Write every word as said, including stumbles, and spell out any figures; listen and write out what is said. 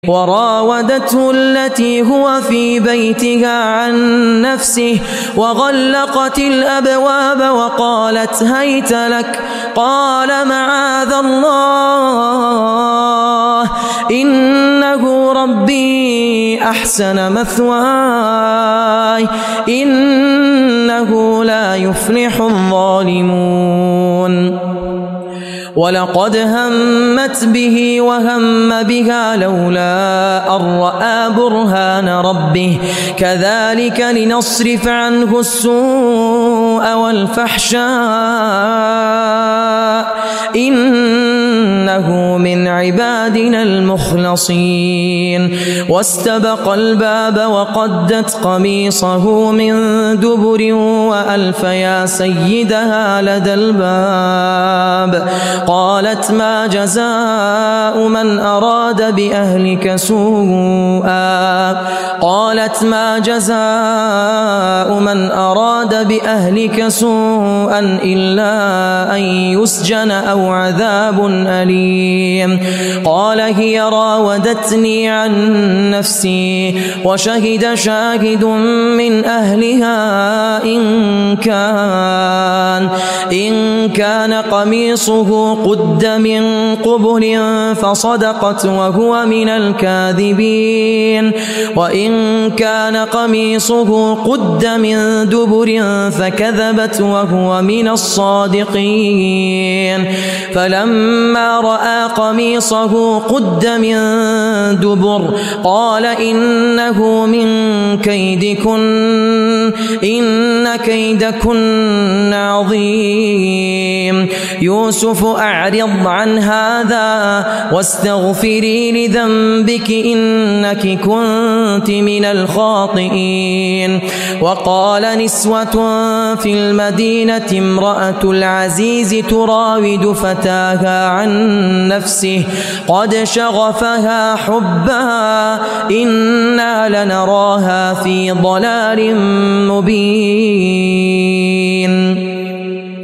وراودته التي هو في بيتها عن نفسه وغلقت الأبواب وقالت هيت لك قال معاذ الله إنه ربي أحسن مثواي إنه لا يفلح الظالمون. ولقد همت به وهم بها لولا أن رأى برهان ربه كذلك لنصرف عنه السوء والفحشاء إنه من عبادنا المخلصين. واستبق الباب وقدت قميصه من دبر وألف يا سيدها لدى الباب قالت ما جزاء من أراد بأهلك سوءا قالت ما جزاء من أراد بأهلك سوءا إلا أن يسجن أو عذاب أليم. قال هي راودتني عن نفسي وشهد شاهد من أهلها إن كان إن كان قميصه قد من قبل فصدقت وهو من الكاذبين وإن كان قميصه قد من دبر فكذبت وهو من الصادقين. فلما رأى قميصه قد من دبر قال إنه من كيدكن إن كيدكن عظيم. يوسف أعرض عن هذا واستغفري لذنبك إنك كنت من الخاطئين. وقال نسوة في المدينة امرأة العزيز تراود فتاها عن نفسه قد شغفها حبا إنا لنراها في ضلال مبين.